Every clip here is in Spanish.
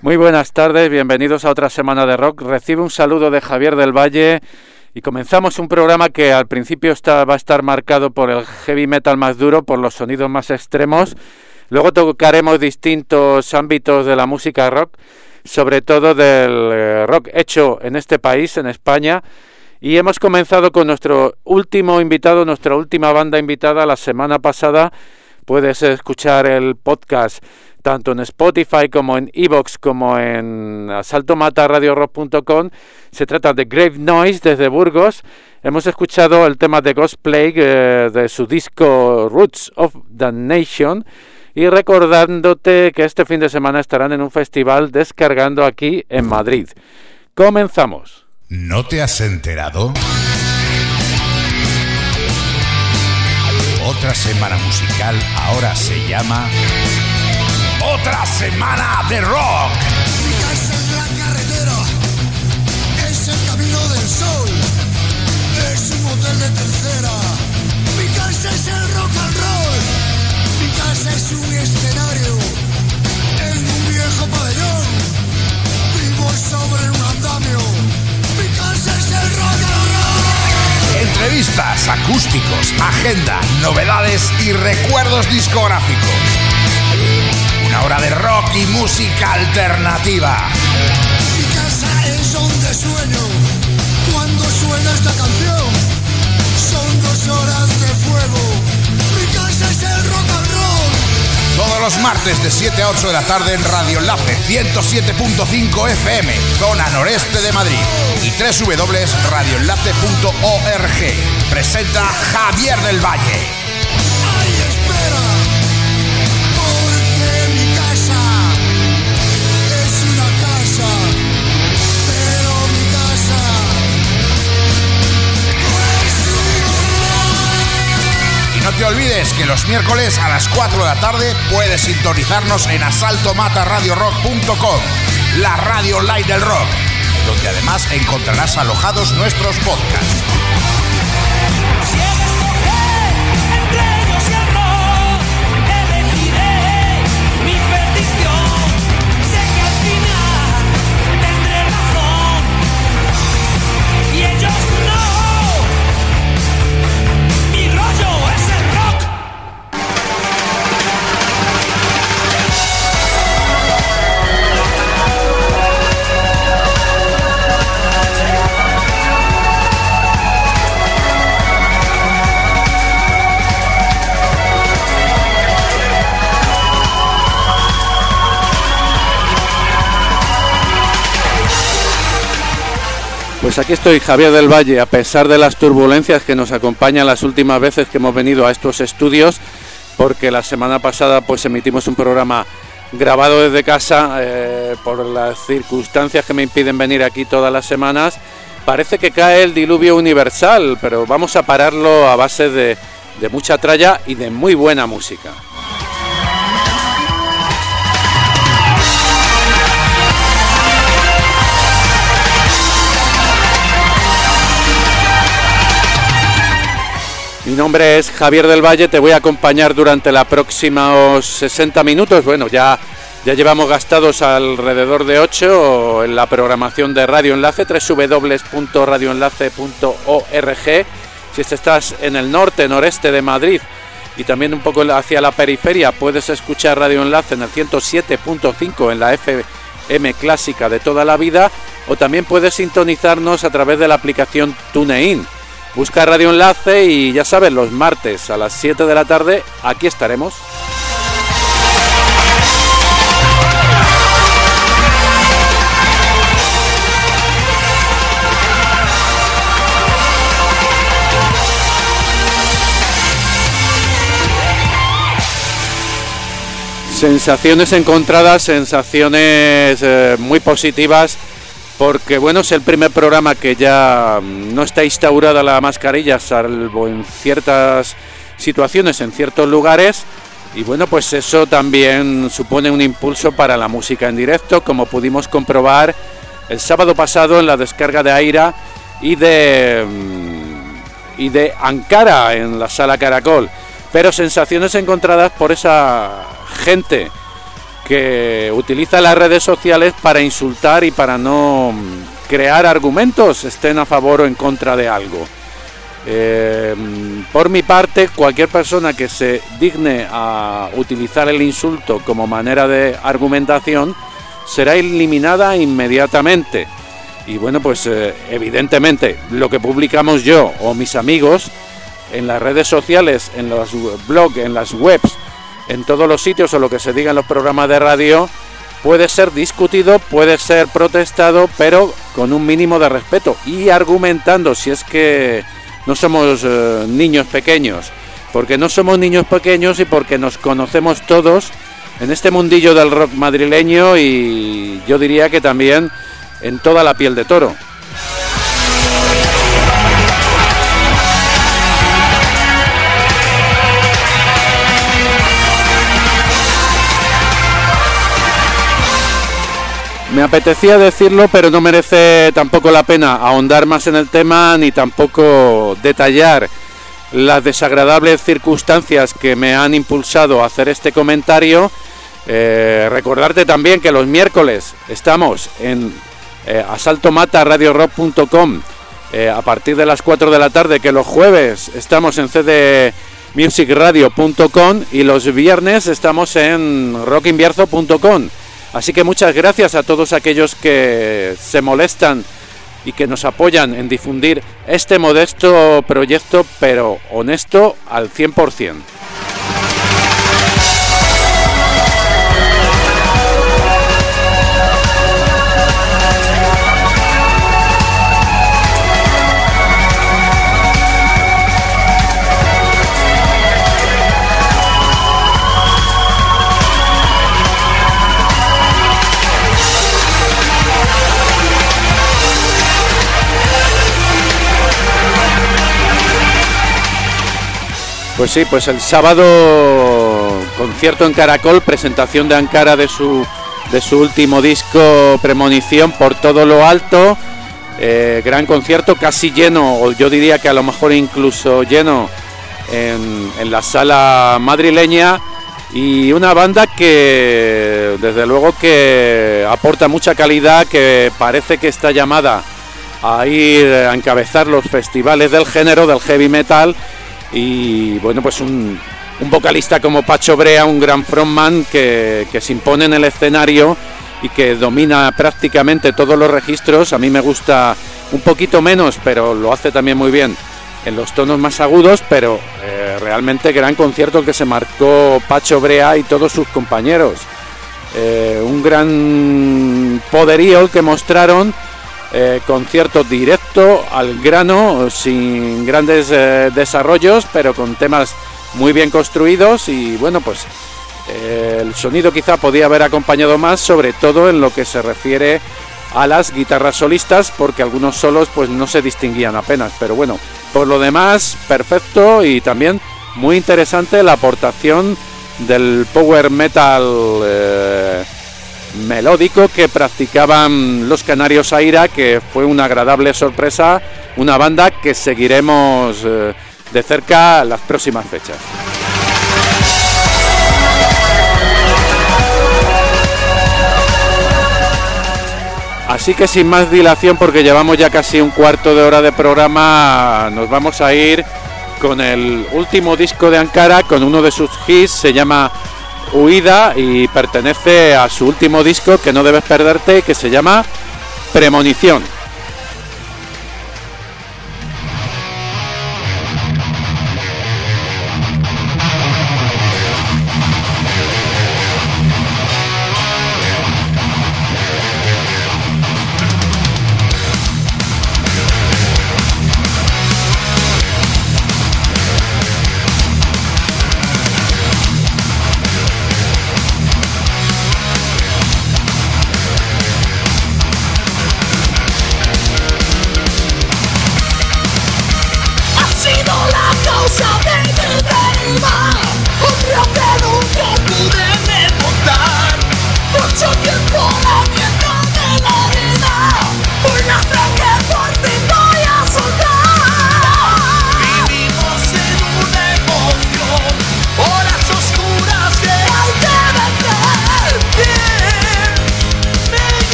Muy buenas tardes, bienvenidos a otra semana de rock. Recibe un saludo de Javier del Valle y comenzamos un programa que al principio va a estar marcado por el heavy metal más duro, por los sonidos más extremos. Luego tocaremos distintos ámbitos de la música rock, sobre todo del rock hecho en este país, en España. Y hemos comenzado con nuestro último invitado, nuestra última banda invitada la semana pasada. Puedes escuchar el podcast tanto en Spotify como en iVoox como en asaltomataradiorock.com. Se trata de Grave Noise desde Burgos. Hemos escuchado el tema de Ghost Plague de su disco Roots of the Nation, y recordándote que este fin de semana estarán en un festival descargando aquí en Madrid. Comenzamos. ¿No te has enterado? Otra semana musical ahora se llama Otra Semana de Rock. Mi casa es la carretera, es el camino del sol, es un hotel de tercera. Mi casa es el rock and roll, mi casa es un escenario en un viejo pabellón, vivo sobre un andamio. Mi casa es el rock and roll. Entrevistas, acústicos, agenda, novedades y recuerdos discográficos. Una hora de rock y música alternativa. Mi casa es donde sueño cuando suena esta canción. Son 2 horas de fuego. Mi casa es el rock and roll. Todos los martes de 7 a 8 de la tarde en Radio Enlace 107.5 FM, zona noreste de Madrid, y www.radioenlace.org. Presenta Javier del Valle. Ay, espera, porque mi casa es una casa, pero mi casa es un horror. Y no te olvides que los miércoles a las 4 de la tarde puedes sintonizarnos en asaltomataradiorock.com, la radio online del rock, donde además encontrarás alojados nuestros podcasts. Pues aquí estoy, Javier del Valle, a pesar de las turbulencias que nos acompañan las últimas veces que hemos venido a estos estudios, porque la semana pasada pues emitimos un programa grabado desde casa por las circunstancias que me impiden venir aquí todas las semanas. Parece que cae el diluvio universal, pero vamos a pararlo a base de mucha tralla y de muy buena música. Mi nombre es Javier del Valle, te voy a acompañar durante los próximos 60 minutos. Bueno, ya llevamos gastados alrededor de 8 en la programación de Radio Enlace, www.radioenlace.org. Si estás en el norte, noreste de Madrid y también un poco hacia la periferia, puedes escuchar Radio Enlace en el 107.5 en la FM clásica de toda la vida, o también puedes sintonizarnos a través de la aplicación TuneIn. Busca Radio Enlace y ya sabes, los martes a las 7 de la tarde aquí estaremos. Sensaciones encontradas, sensaciones muy positivas, porque bueno, es el primer programa que ya no está instaurada la mascarilla, salvo en ciertas situaciones, en ciertos lugares, y bueno, pues eso también supone un impulso para la música en directo, como pudimos comprobar el sábado pasado en la descarga de Aira y de Ankara en la Sala Caracol. Pero sensaciones encontradas por esa gente que utiliza las redes sociales para insultar y para no crear argumentos, estén a favor o en contra de algo. Por mi parte, cualquier persona que se digne a utilizar el insulto como manera de argumentación será eliminada inmediatamente. Y bueno, pues evidentemente lo que publicamos yo o mis amigos en las redes sociales, en los blogs, en las webs, en todos los sitios o lo que se diga en los programas de radio puede ser discutido, puede ser protestado, pero con un mínimo de respeto y argumentando, si es que no somos niños pequeños, porque no somos niños pequeños y porque nos conocemos todos en este mundillo del rock madrileño y yo diría que también en toda la piel de toro. Me apetecía decirlo, pero no merece tampoco la pena ahondar más en el tema ni tampoco detallar las desagradables circunstancias que me han impulsado a hacer este comentario. Recordarte también que los miércoles estamos en asaltomataradiorock.com a partir de las 4 de la tarde, que los jueves estamos en cdmusicradio.com y los viernes estamos en rockinbierzo.com. Así que muchas gracias a todos aquellos que se molestan y que nos apoyan en difundir este modesto proyecto, pero honesto al 100%. Pues sí, pues el sábado concierto en Caracol, presentación de Ankara de su último disco Premonición por todo lo alto, gran concierto, casi lleno, o yo diría que a lo mejor incluso lleno en la sala madrileña, y una banda que desde luego que aporta mucha calidad, que parece que está llamada a ir a encabezar los festivales del género del heavy metal. Y bueno, pues un vocalista como Pacho Brea, un gran frontman que se impone en el escenario y que domina prácticamente todos los registros. A mí me gusta un poquito menos, pero lo hace también muy bien en los tonos más agudos, pero realmente gran concierto el que se marcó Pacho Brea y todos sus compañeros. Un gran poderío el que mostraron. Concierto directo al grano, sin grandes desarrollos, pero con temas muy bien construidos. Y bueno, pues el sonido quizá podía haber acompañado más, sobre todo en lo que se refiere a las guitarras solistas, porque algunos solos pues no se distinguían apenas, pero bueno, por lo demás perfecto. Y también muy interesante la aportación del power metal melódico que practicaban los Canarios Aira, que fue una agradable sorpresa, una banda que seguiremos de cerca las próximas fechas. Así que sin más dilación, porque llevamos ya casi un cuarto de hora de programa, nos vamos a ir con el último disco de Ankara, con uno de sus hits, se llama Huida y pertenece a su último disco que no debes perderte, que se llama Premonición.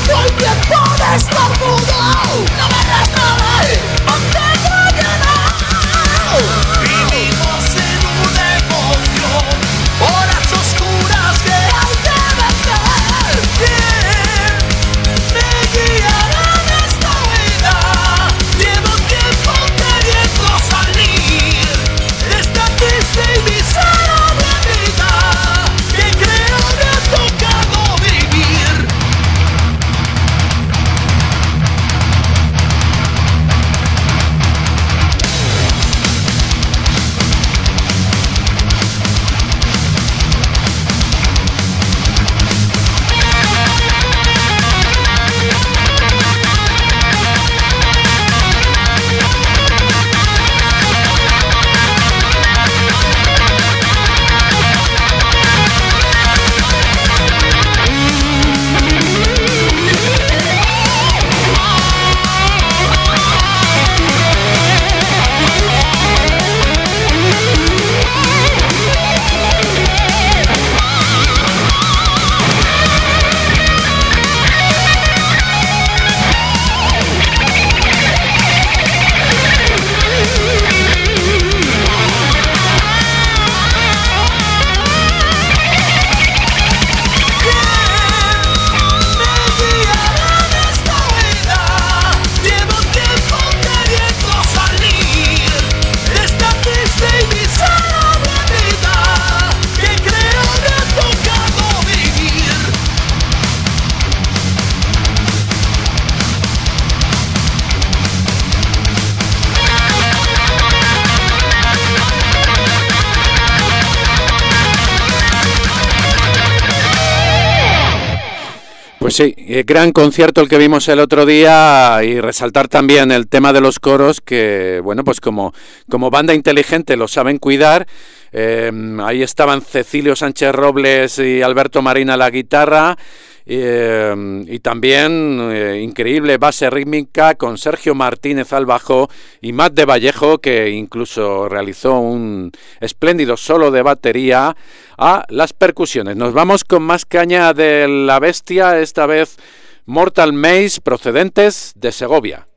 No hay tiempo de estornudo, no me arrastraré, mantengo llenado. Vivimos en una emoción, horas oscuras que hay que vencer. ¿Quién me guiará en esta vida? Llevo tiempo queriendo salir de esta triste y miserable vida que creo me ha tocado vivir. Pues sí, gran concierto el que vimos el otro día, y resaltar también el tema de los coros que, bueno, pues como banda inteligente lo saben cuidar. Ahí estaban Cecilio Sánchez Robles y Alberto Marín a la guitarra, y también increíble base rítmica con Sergio Martínez al bajo y Matt de Vallejo, que incluso realizó un espléndido solo de batería, a las percusiones. Nos vamos con más caña de la bestia, esta vez Mortal Maze, procedentes de Segovia.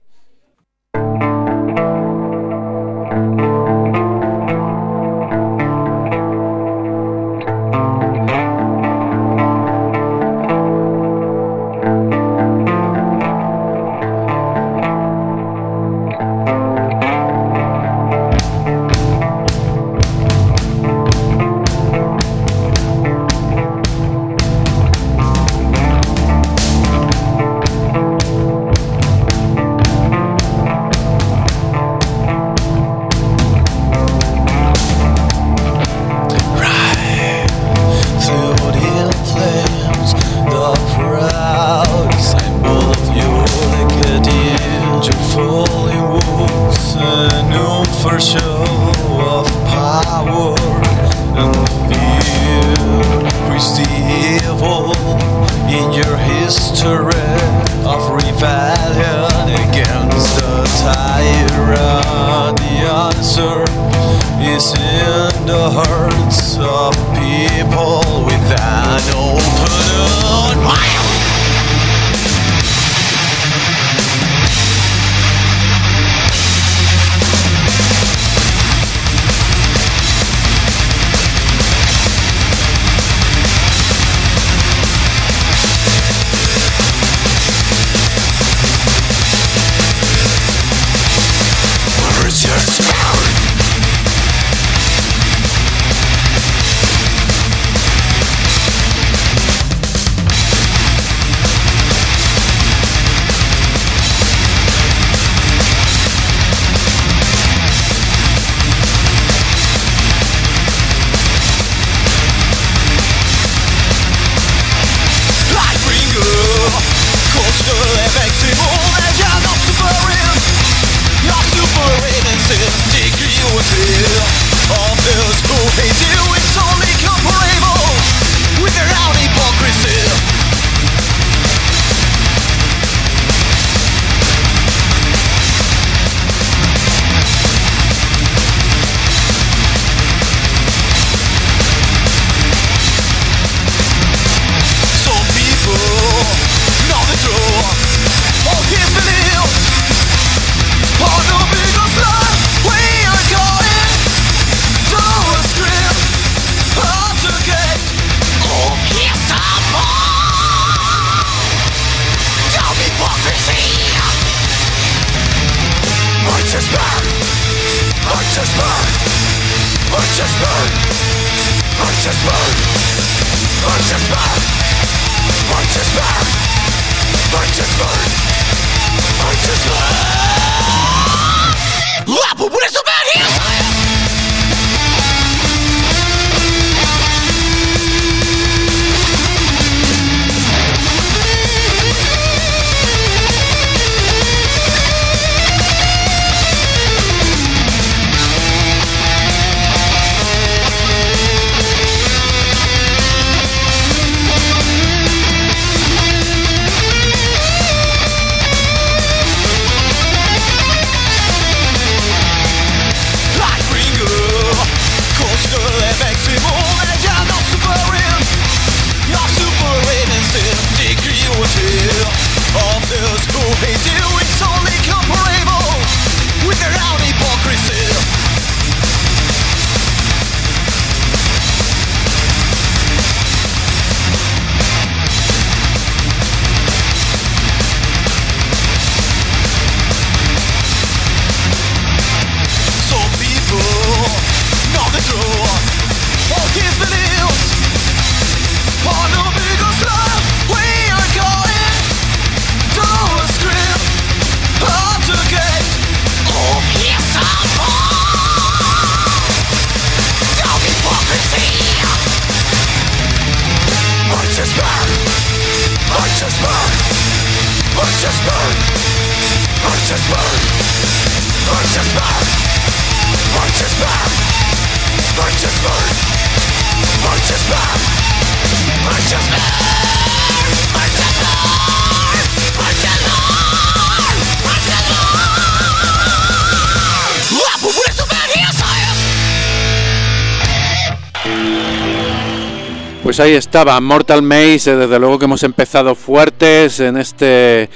Pues ahí estaba Mortal Maze, desde luego que hemos empezado fuertes en este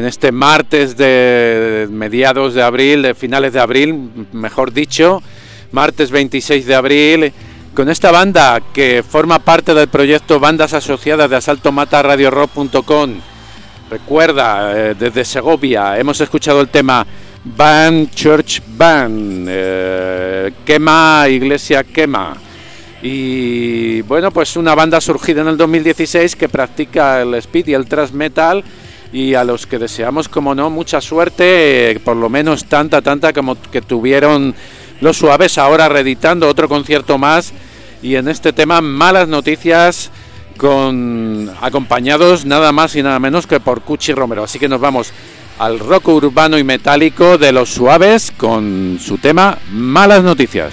martes de mediados de abril, de finales de abril, mejor dicho, martes 26 de abril, con esta banda que forma parte del proyecto Bandas Asociadas de asaltomata-radiorock.com. Recuerda, desde Segovia hemos escuchado el tema Band Church Band, Quema, Iglesia Quema. Y bueno, pues una banda surgida en el 2016 que practica el speed y el thrash metal, y a los que deseamos, como no, mucha suerte, por lo menos tanta como que tuvieron Los Suaves, ahora reeditando otro concierto más, y en este tema Malas Noticias, acompañados nada más y nada menos que por Cuchi Romero. Así que nos vamos al rock urbano y metálico de Los Suaves con su tema Malas Noticias.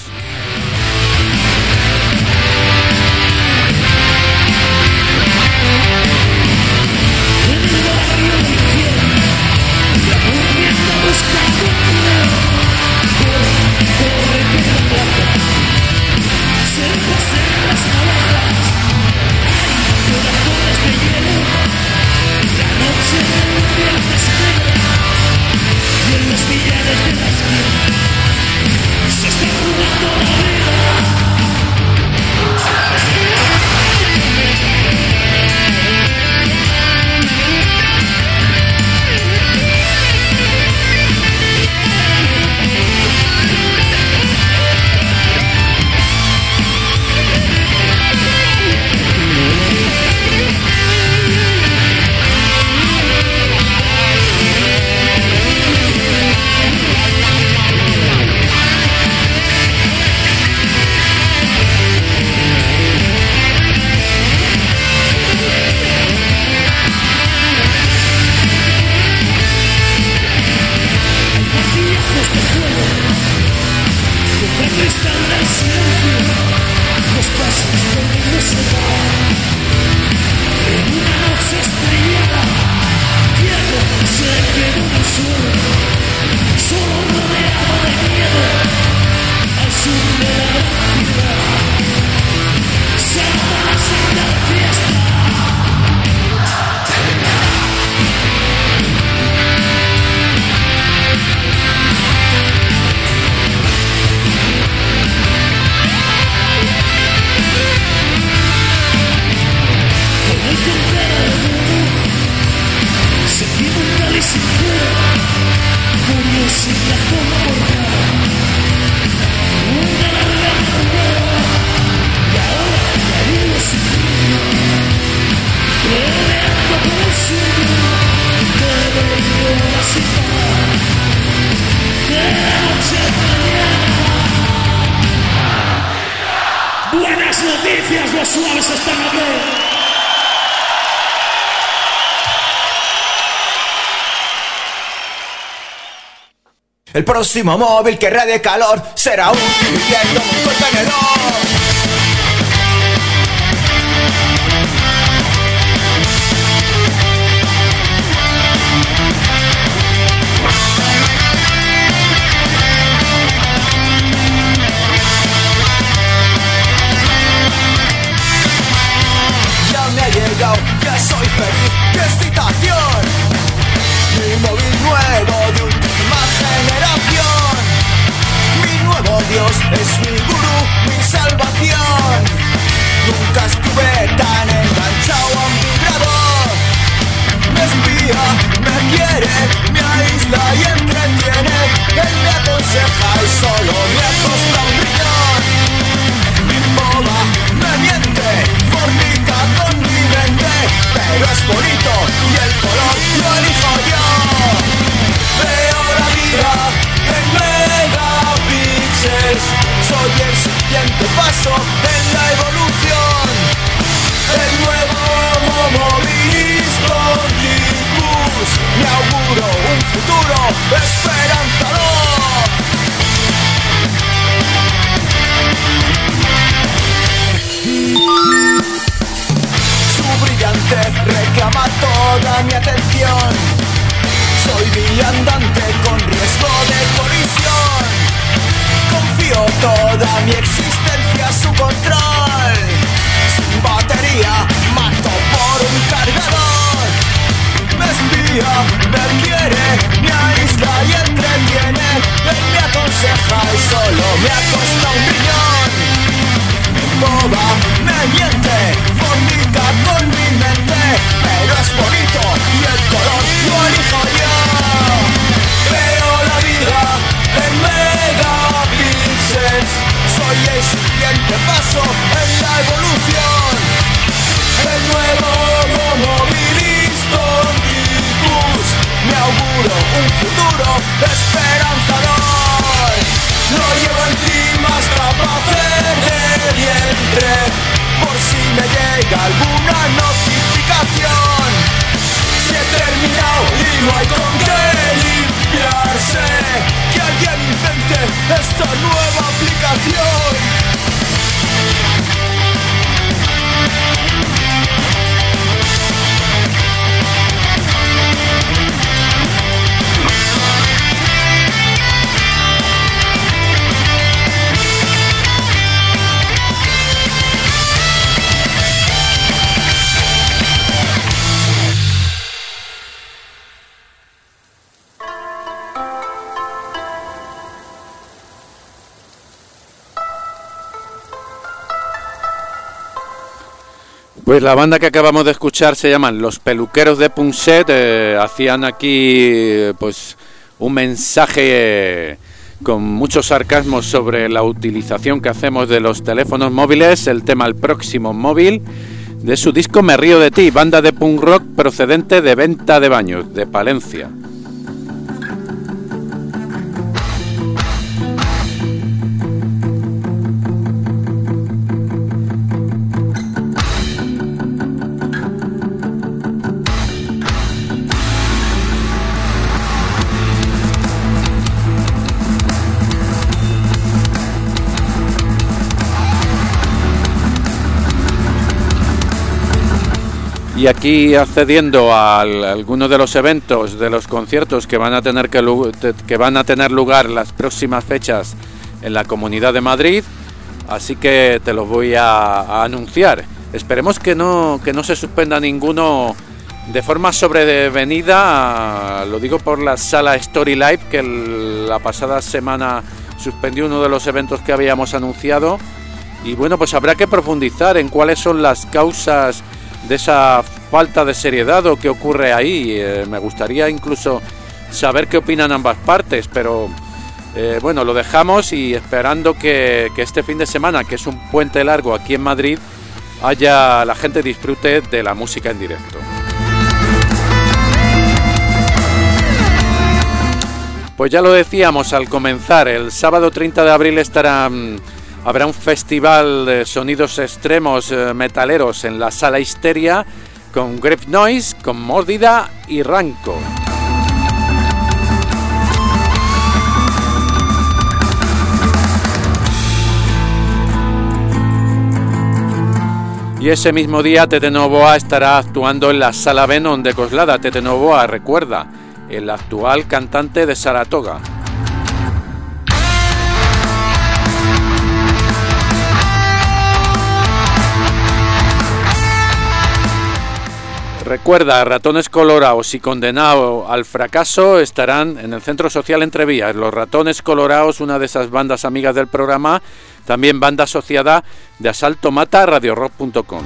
Seguimos realizando Buenas noticias, los suaves están aquí. El próximo móvil que irradie calor será útil viviendo en un contenedor. Ya me ha llegado, ya soy feliz, qué excitación. Mi móvil nuevo de última generación. Mi nuevo Dios es mi gurú, mi salvación. Nunca estuve tan enganchado a un vibrador. Me espía, me quiere, me aísla y entretiene. Él me aconseja y solo me acosta un riñón. Mi boba me miente, fornica con mi mente, pero es bonito y el color lo elijo yo. Veo la vida en megapíxeles, soy el siguiente paso en la evolución. El nuevo movilismo Ticus, me auguro un futuro esperanzador. Su brillantez reclama toda mi atención. Soy viandante con riesgo de colisión. Confío toda mi existencia a su control. Sin batería mato por un cargador. Me espía, me quiere, me aísla y entretiene. Él me aconseja y solo me acosta un riñón. Mi boba me miente, fornica con mi mente, pero es bonito y el color lo elijo yo. Veo la vida en megapíxeles, soy el siguiente paso en la evolución. El nuevo movilismo Ticus, me auguro un futuro esperanzador. Lo llevo encima hasta para hacer de vientre, por si me llega alguna notificación. Si he terminado y no hay con qué limpiarse, que alguien invente esta nueva aplicación. Pues la banda que acabamos de escuchar se llaman Los Peluqueros de Punset. Hacían aquí pues un mensaje con mucho sarcasmo sobre la utilización que hacemos de los teléfonos móviles. El tema El Próximo Móvil, de su disco Me Río de Ti, banda de punk rock procedente de Venta de Baños, de Palencia. Y aquí accediendo a algunos de los eventos, de los conciertos que van a tener lugar las próximas fechas en la Comunidad de Madrid, así que te los voy a anunciar. Esperemos que no se suspenda ninguno de forma sobrevenida. Lo digo por la sala Story Live, que la pasada semana suspendió uno de los eventos que habíamos anunciado, y bueno, pues habrá que profundizar en cuáles son las causas de esa falta de seriedad o qué ocurre ahí. Me gustaría incluso saber qué opinan ambas partes, pero bueno, lo dejamos, y esperando que este fin de semana, que es un puente largo aquí en Madrid, la gente disfrute de la música en directo. Pues ya lo decíamos al comenzar, el sábado 30 de abril estarán habrá un festival de sonidos extremos metaleros en la Sala Histeria con Grave Noise, con Mórbida y Rancor. Y ese mismo día Tete Novoa estará actuando en la Sala Venom de Coslada. Tete Novoa, recuerda, el actual cantante de Saratoga. Recuerda, Ratones Colorados y Condenado al Fracaso estarán en el Centro Social Entrevías. Los Ratones Colorados, una de esas bandas amigas del programa, también banda asociada de Asalto Mata, radiorock.com.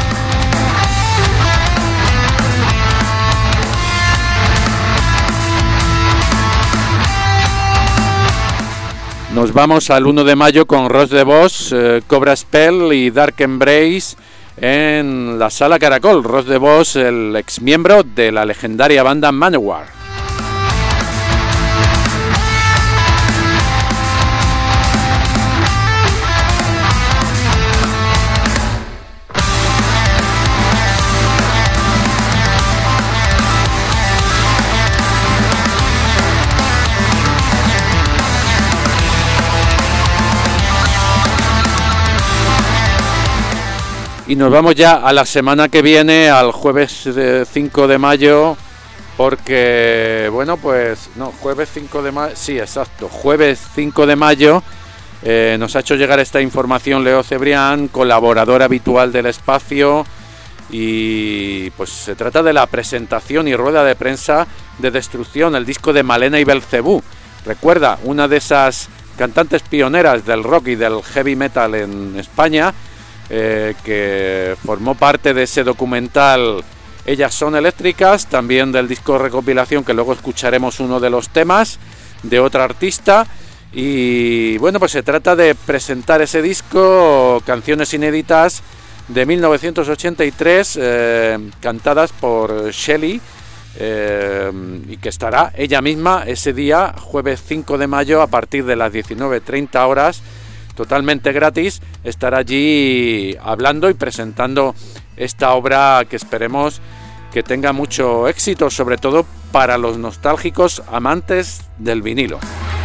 Nos vamos al 1 de mayo con Ross the Boss, Cobra Spell y Dark Embrace en la Sala Caracol. Ross the Boss, el ex miembro de la legendaria banda Manowar. Y nos vamos ya a la semana que viene, al jueves 5 de mayo, porque, bueno, pues, no, jueves 5 de mayo, sí, exacto, jueves 5 de mayo, nos ha hecho llegar esta información Leo Cebrián, colaborador habitual del espacio, y pues se trata de la presentación y rueda de prensa de Destrucción, el disco de Malena y Belcebú. Recuerda, una de esas cantantes pioneras del rock y del heavy metal en España, que formó parte de ese documental Ellas son eléctricas, también del disco recopilación, que luego escucharemos uno de los temas de otra artista. Y bueno, pues se trata de presentar ese disco, canciones inéditas de 1983, cantadas por Shelley, y que estará ella misma ese día, jueves 5 de mayo, a partir de las 19:30 horas, totalmente gratis, estará allí hablando y presentando esta obra que esperemos que tenga mucho éxito, sobre todo para los nostálgicos amantes del vinilo.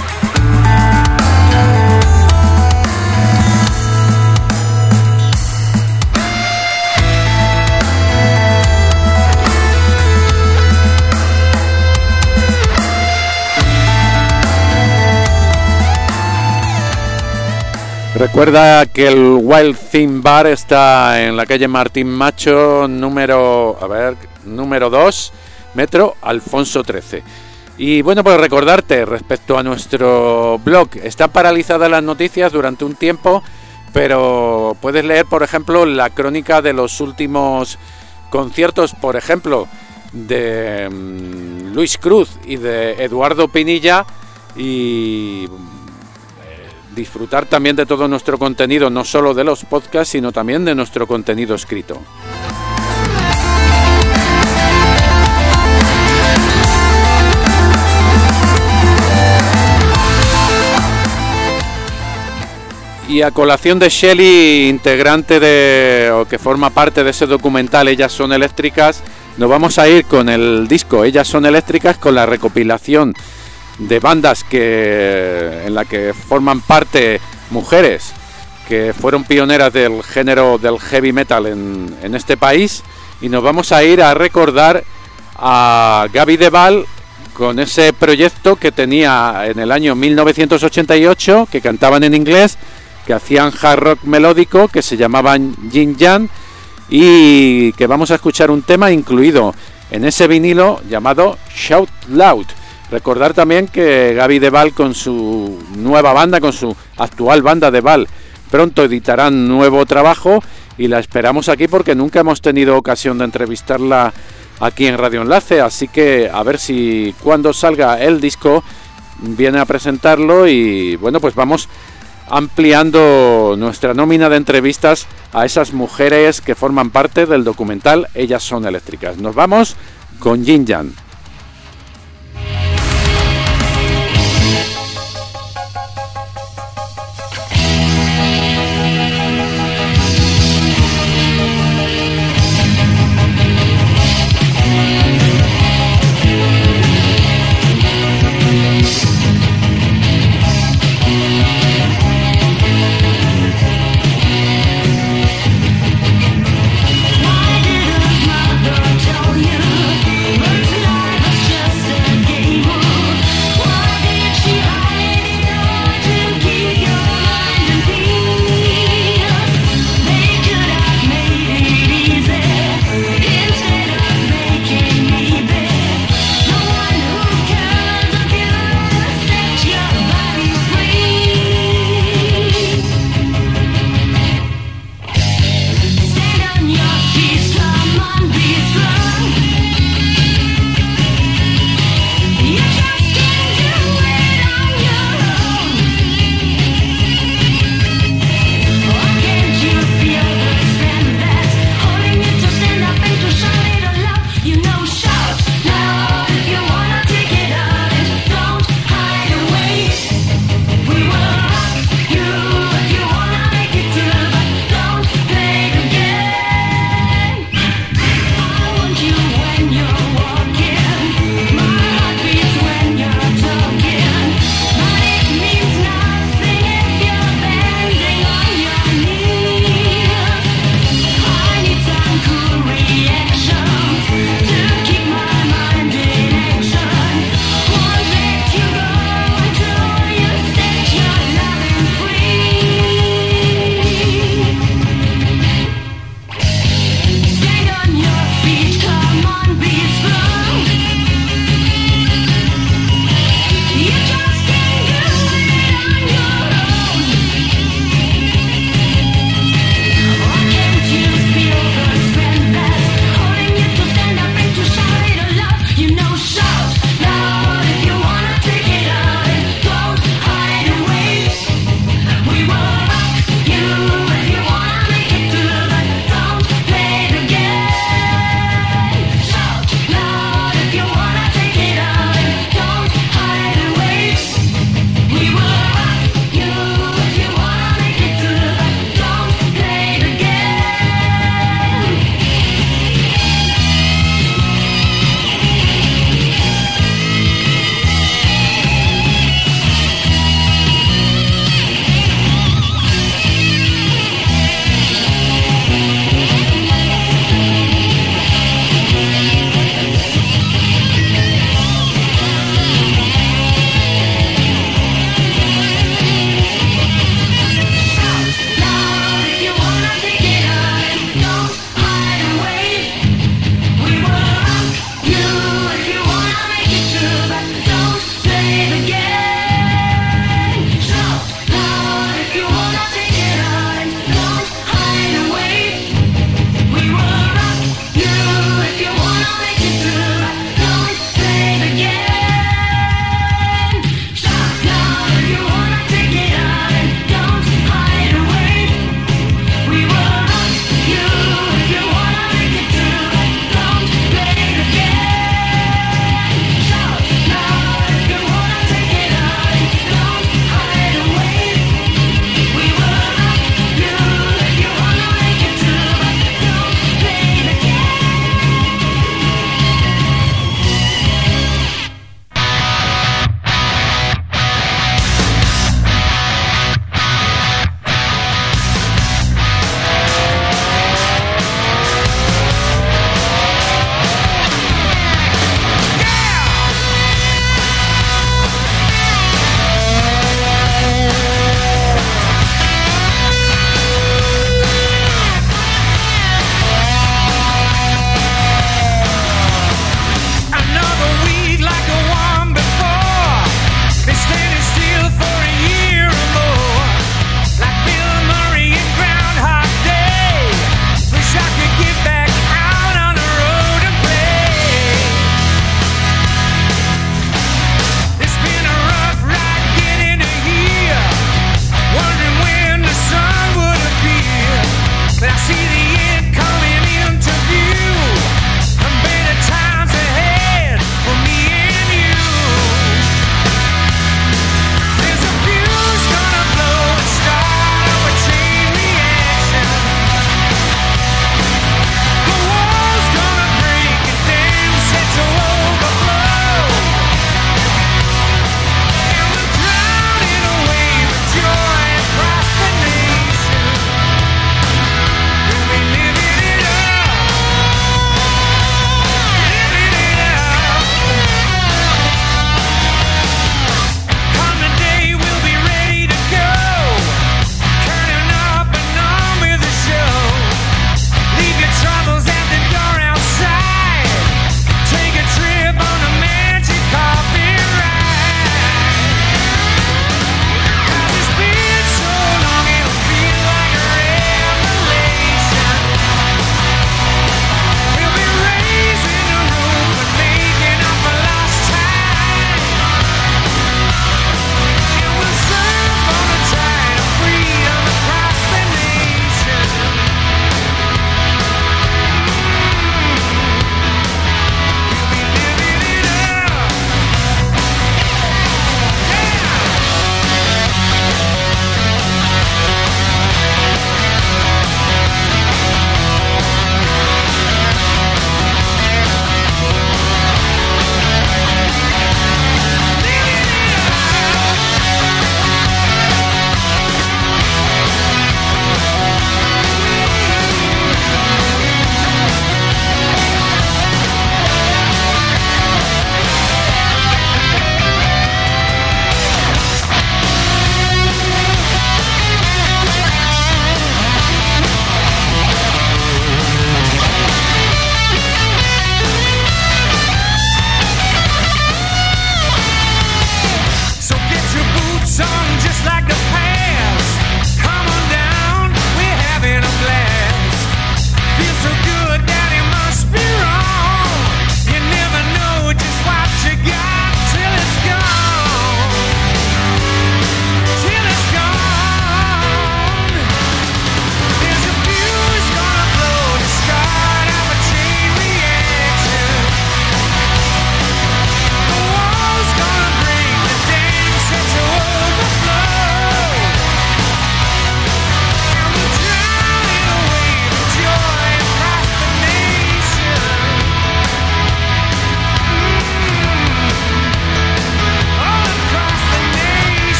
Recuerda que el Wild Thing Bar está en la calle Martín Macho, número 2, metro Alfonso 13. Y bueno, pues recordarte respecto a nuestro blog, están paralizadas las noticias durante un tiempo, pero puedes leer, por ejemplo, la crónica de los últimos conciertos, por ejemplo, de Luis Cruz y de Eduardo Pinilla, y disfrutar también de todo nuestro contenido, no solo de los podcasts, sino también de nuestro contenido escrito. Y a colación de Shelley, integrante o que forma parte de ese documental Ellas son eléctricas, nos vamos a ir con el disco Ellas son eléctricas, con la recopilación de bandas en la que forman parte mujeres que fueron pioneras del género del heavy metal en este país, y nos vamos a ir a recordar a Gaby Deval con ese proyecto que tenía en el año 1988, que cantaban en inglés, que hacían hard rock melódico, que se llamaban Yin Yang, y que vamos a escuchar un tema incluido en ese vinilo llamado Shout Loud. Recordar también que Gaby Deval, con su nueva banda, con su actual banda Deval, pronto editarán nuevo trabajo, y la esperamos aquí porque nunca hemos tenido ocasión de entrevistarla aquí en Radio Enlace, así que a ver si cuando salga el disco viene a presentarlo, y bueno, pues vamos ampliando nuestra nómina de entrevistas a esas mujeres que forman parte del documental Ellas son eléctricas. Nos vamos con Yin Yang.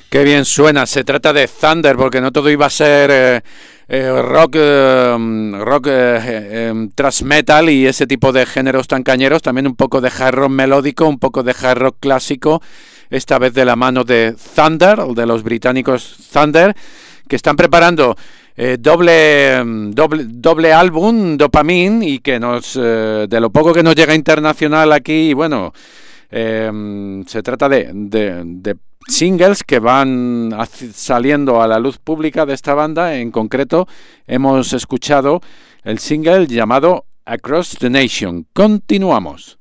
Qué bien suena. Se trata de Thunder, porque no todo iba a ser rock thrash metal y ese tipo de géneros tan cañeros. También un poco de hard rock melódico, un poco de hard rock clásico, esta vez de la mano de Thunder, de los británicos Thunder, que están preparando doble álbum, Dopamine, y que de lo poco que nos llega internacional aquí, y bueno, se trata de singles que van saliendo a la luz pública de esta banda. En concreto hemos escuchado el single llamado Across the Nation. Continuamos.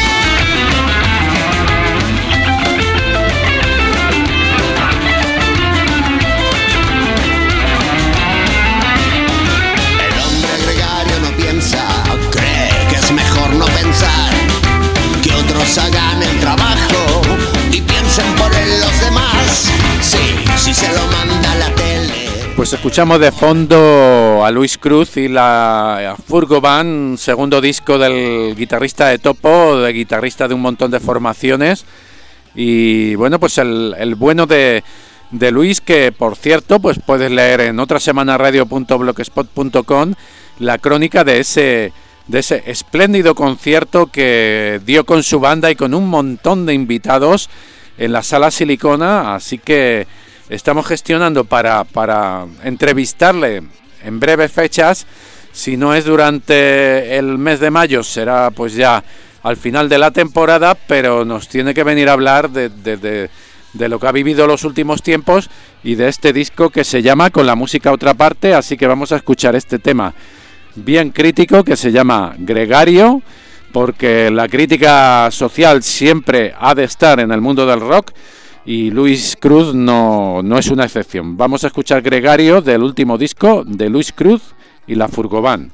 El hombre gregario no piensa, cree que es mejor no pensar, que otros hagan el trabajo y piensen por él los demás. Sí, si se lo manda la tele. Pues escuchamos de fondo a Luis Cruz y la Furgo Band, segundo disco del guitarrista de Topo, de guitarrista de un montón de formaciones. Y bueno, pues el bueno de Luis, que por cierto, pues puedes leer en otrasemanaradio.blogspot.com la crónica de ese espléndido concierto que dio con su banda y con un montón de invitados en la Sala Silicona. Así que estamos gestionando para entrevistarle en breves fechas. Si no es durante el mes de mayo, será pues ya al final de la temporada, pero nos tiene que venir a hablar de lo que ha vivido los últimos tiempos y de este disco que se llama Con la música a otra parte. Así que vamos a escuchar este tema bien crítico que se llama Gregario, porque la crítica social siempre ha de estar en el mundo del rock y Luis Cruz no es una excepción. Vamos a escuchar Gregario del último disco de Luis Cruz y la Furgo Band.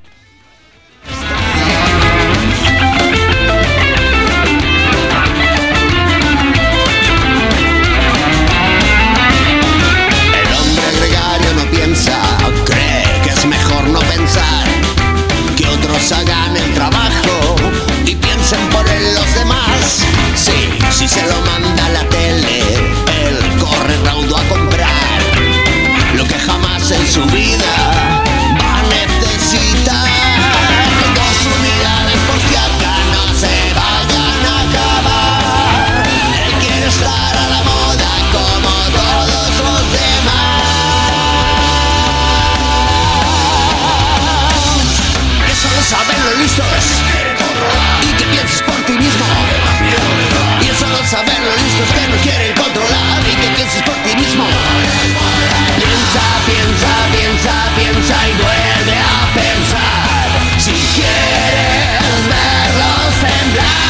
El hombre gregario no piensa, cree que es mejor no pensar, que otros hagan el trabajo y piensen por él los demás. Sí, si se lo manda la tele, él corre raudo a comprar lo que jamás en su vida va a necesitar. Dos unidades por si acá no se vayan a acabar. Él quiere estar a la moda como todos los demás. Eso lo saben los listos y que pienses por ti mismo. Y eso lo saben los listos que no quieren controlar y que pienses por ti mismo. Piensa, piensa, piensa, piensa y vuelve a pensar. Si quieres verlos temblar.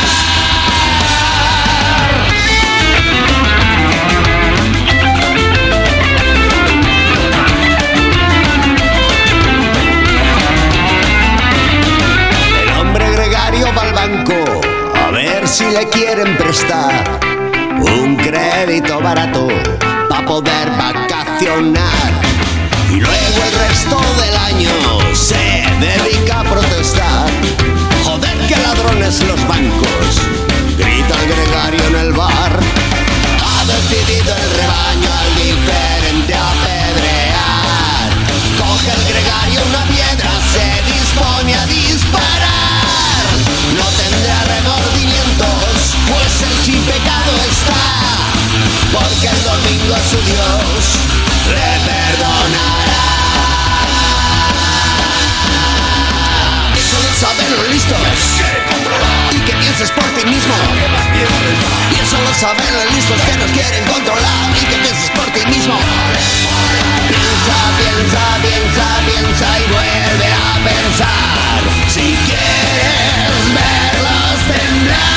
El hombre gregario va al banco a ver si le quieren prestar un crédito barato para poder vacacionar. Y luego el resto del año se dedica a protestar. Joder, qué ladrones los bancos, grita el gregario en el bar. Ha decidido el rebaño al diferente apedrear. Coge el gregario una piedra, se dispone a disparar. No tendrá remordimientos, pues el sin pecado está, porque el domingo su Dios le perdonará. Eso lo saben los listos y que pienses por ti mismo. Y eso lo saben los listos que nos quieren controlar y que pienses por ti mismo. Piensa, piensa, piensa, piensa y vuelve a pensar. Si quieres verlos temblar.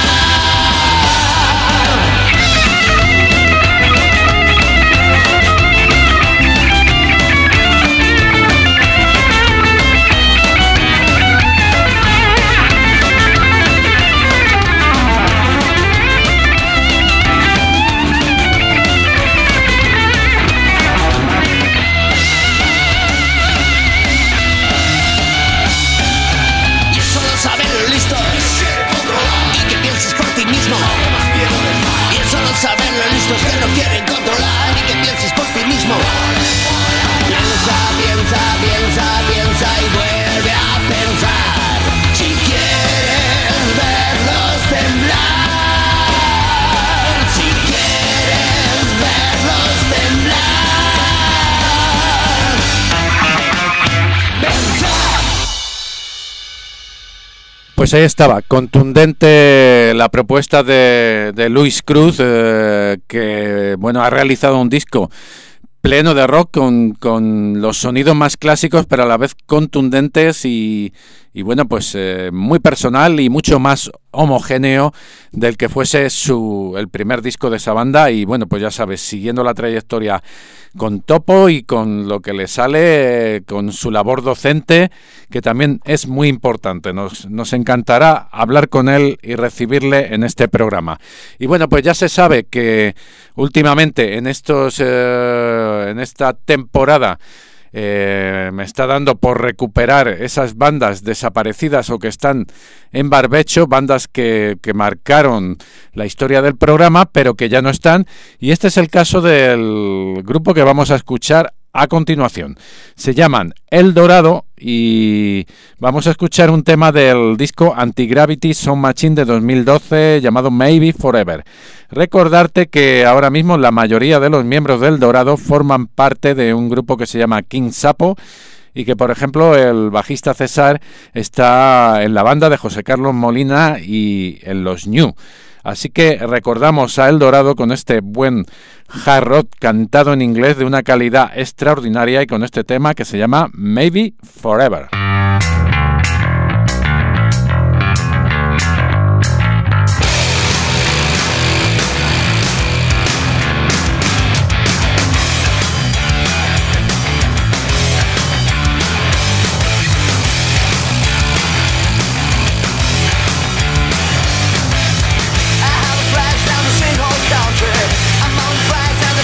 Pues ahí estaba, contundente la propuesta de Luis Cruz, que bueno, ha realizado un disco pleno de rock con los sonidos más clásicos, pero a la vez contundentes y bueno, pues muy personal y mucho más homogéneo del que fuese el primer disco de esa banda. Y bueno, pues ya sabes, siguiendo la trayectoria con Topo y con lo que le sale, con su labor docente, que también es muy importante. Nos encantará hablar con él y recibirle en este programa. Y bueno, pues ya se sabe que últimamente en esta temporada me está dando por recuperar esas bandas desaparecidas o que están en barbecho, bandas que marcaron la historia del programa pero que ya no están, y este es el caso del grupo que vamos a escuchar a continuación. Se llaman El Dorado y vamos a escuchar un tema del disco Anti-Gravity Sound Machine de 2012 llamado Maybe Forever. Recordarte que ahora mismo la mayoría de los miembros del Dorado forman parte de un grupo que se llama King Sapo y que, por ejemplo, el bajista César está en la banda de José Carlos Molina y en los New. Así que recordamos a El Dorado con este buen hard rock cantado en inglés de una calidad extraordinaria y con este tema que se llama Maybe Forever.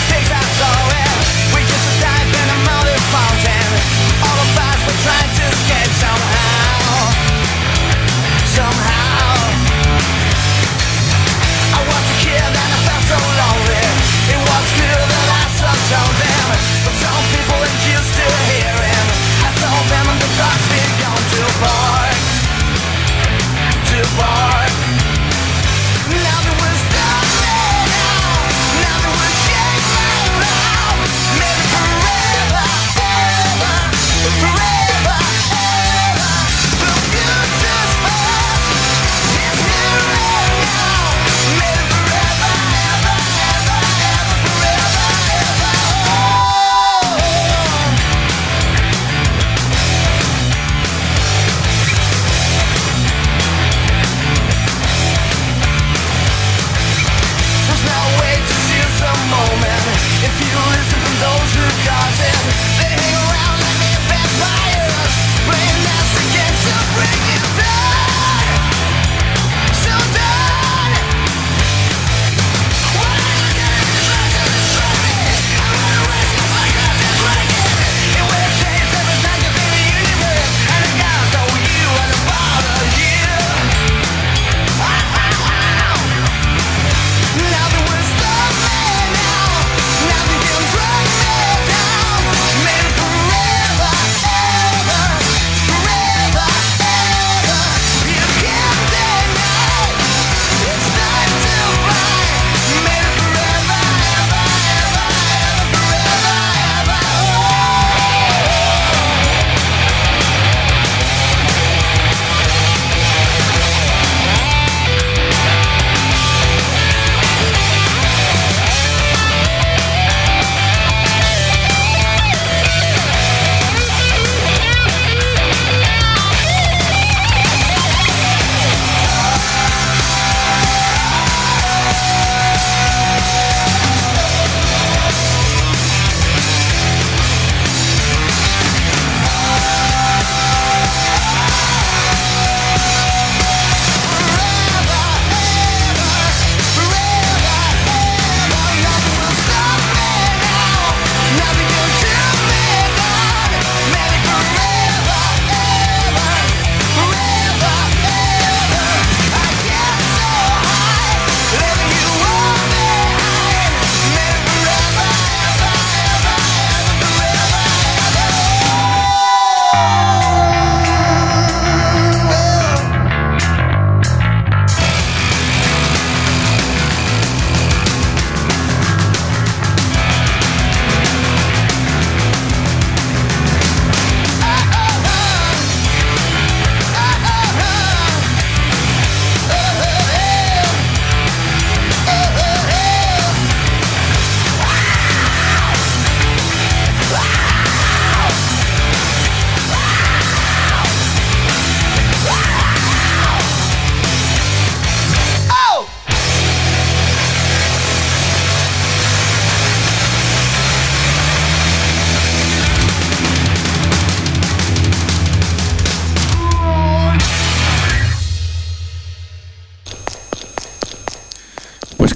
Just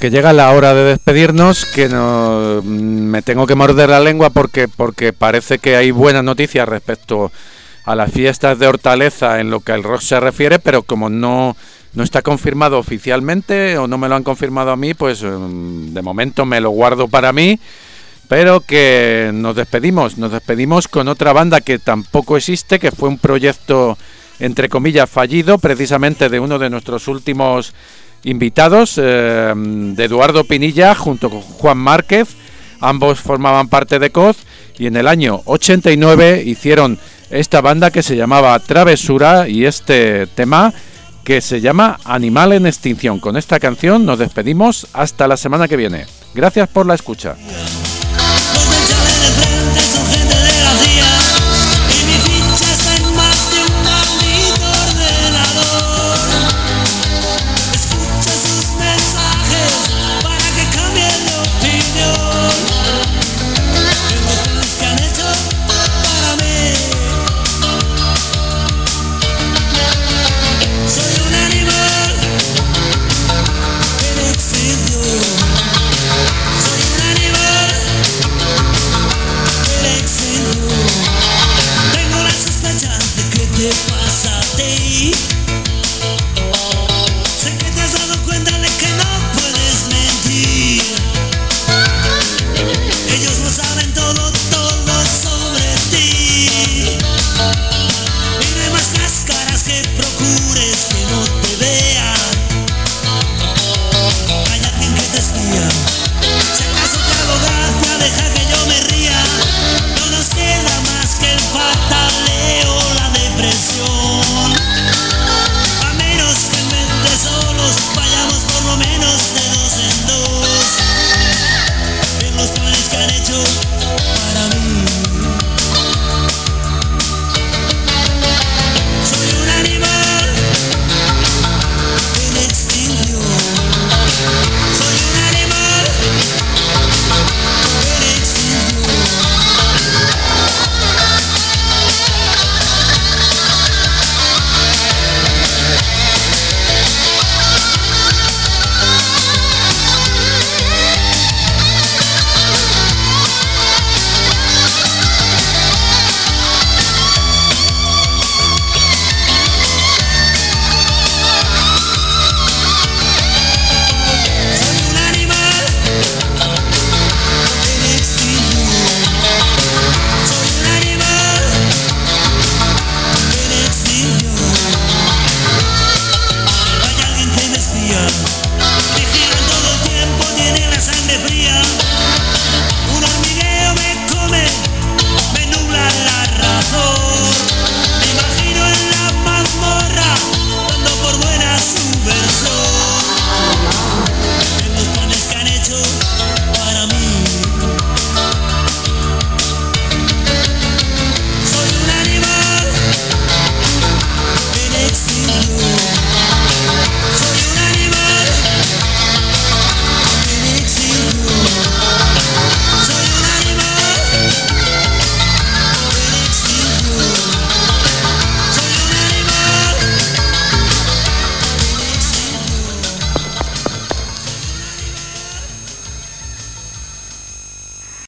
que llega la hora de despedirnos, que no, me tengo que morder la lengua porque parece que hay buenas noticias respecto a las fiestas de Hortaleza en lo que al rock se refiere, pero como no está confirmado oficialmente o no me lo han confirmado a mí, pues de momento me lo guardo para mí, pero que nos despedimos con otra banda que tampoco existe, que fue un proyecto entre comillas fallido, precisamente de uno de nuestros últimos invitados, de Eduardo Pinilla junto con Juan Márquez. Ambos formaban parte de Coz y en el año 89 hicieron esta banda que se llamaba Travesura y este tema que se llama Animal en Extinción. Con esta canción nos despedimos hasta la semana que viene. Gracias por la escucha. Los de frente son gente de la CIA.